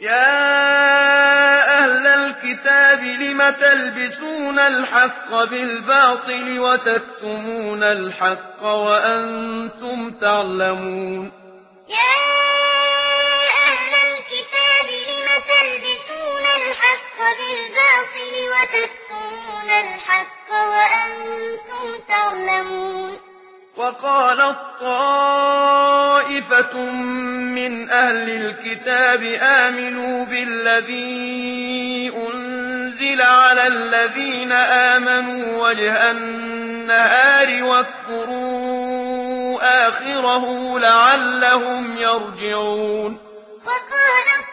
يا أهل الكتاب لم تلبسون الحق بالباطل وتكتمون الحق وأنتم تعلمون يا أهل الكتاب لم تلبسون الحق بالباطل وتكتمون الحق وأنتم تعلمون وقالت طائفة من أهل الكتاب آمنوا بالذي أنزل على الذين آمنوا وجه النهار واكفروا آخره لعلهم يرجعون وقالت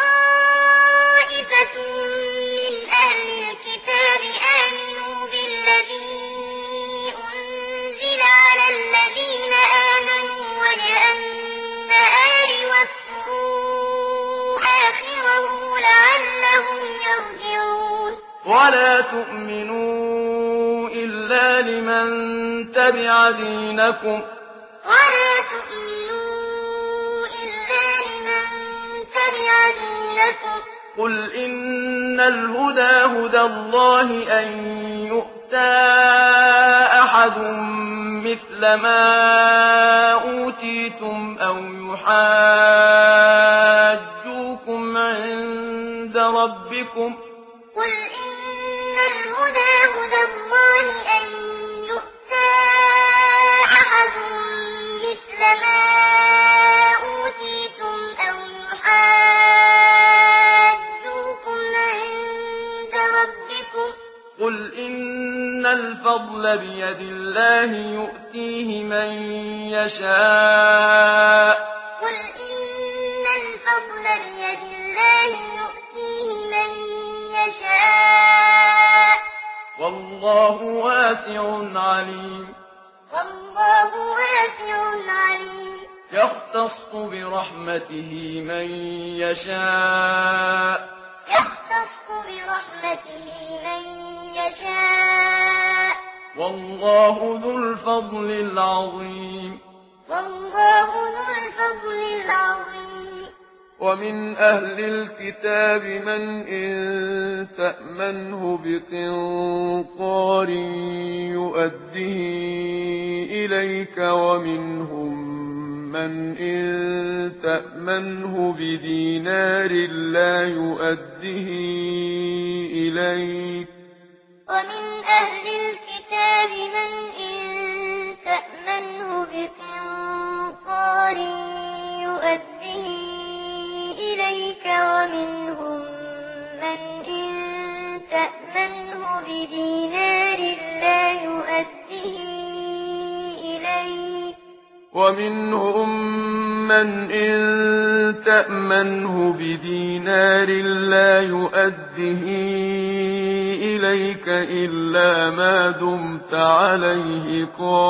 طائفة من أهل الكتاب آمنوا بالذي أنزل على الذين آمنوا وجه النهار واكفروا آخره لعلهم يرجعون ولا تؤمنوا إلا لمن تبع دينكم قل إن الهدى هدى الله أن يؤتى أحد مثل ما أوتيتم أو يحاجوكم عند ربكم قل إن الهدى هدى الله أن يؤتى أحد مثل ما أوتيتم أو يحاجوكم عند ربكم قل إن الفضل بيد الله يؤتيه من يشاء قل إن الفضل بيد الله يؤتيه من يشاء والله واسع عليم والله واسع عليم يختص برحمته من يشاء يختص برحمته من يشاء والله ذو الفضل العظيم والله ذو الفضل العظيم ومن أهل الكتاب من إن تأمنه بقنطار يؤده إليك ومنهم من إن تأمنه بدينار لا يؤده إليك ومن أهل الكتاب من إن تأمنه بقنطار يؤده إليك ومنهم من إن تأمنه بدينار لا يؤده إليك ومنهم من إن تأمنه بدينار لا يؤده إليك إلا ما دمت عليه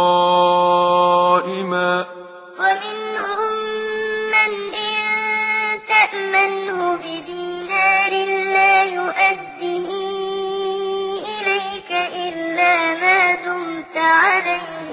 قائما ومنهم من إن تأمنه بدينار لا يؤده إليك إلا ما دمت عليه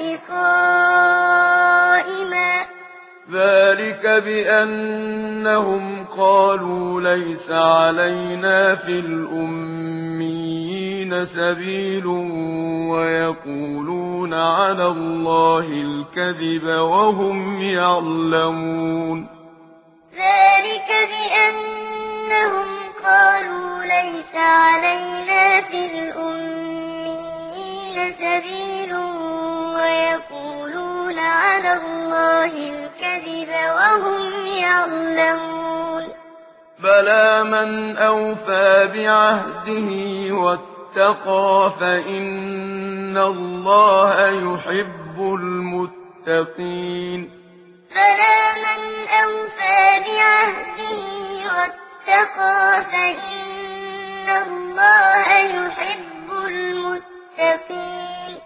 قائما ذلك بأنهم قالوا ليس علينا في الأميين سبيل ويقولون على الله الكذب وهم يعلمون ذلك بأنهم قالوا ليس علينا في الأميين سبيل ويقولون على الله الكذب وهم يعلمون بلى من أوفى بعهده واتقى فإن الله يحب المتقين بلى من أوفى بعهده واتقى فإن الله يحب المتقين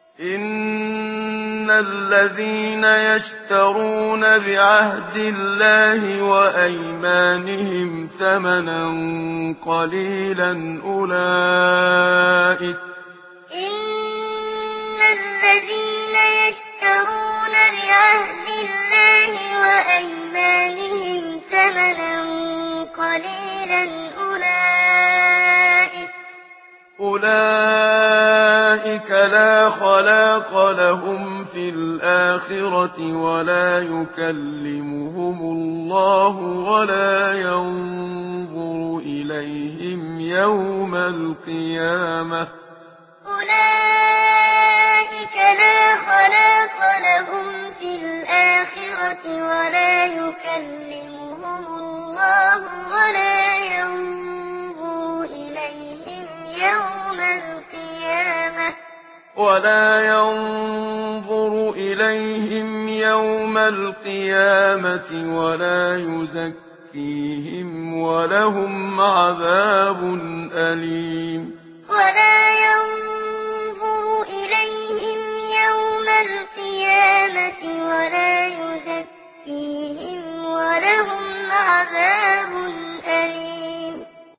إن الذين يشترون بعهد الله وأيمانهم ثمنا قليلا أولئك إن الذين يشترون بعهد الله وأيمانهم ثمنا قليلا قليلا أولئك لا خلاق لهم في الآخرة ولا يكلمهم الله ولا ينظر إليهم يوم القيامة أولئك لا خلاق لهم في الآخرة ولا يكلمهم الله ولا ينظر إليهم يوم القيامة ولا يزكيهم ولهم عذاب أليم ولا ينظر إليهم يوم القيامة ولا يزكيهم ولهم عذاب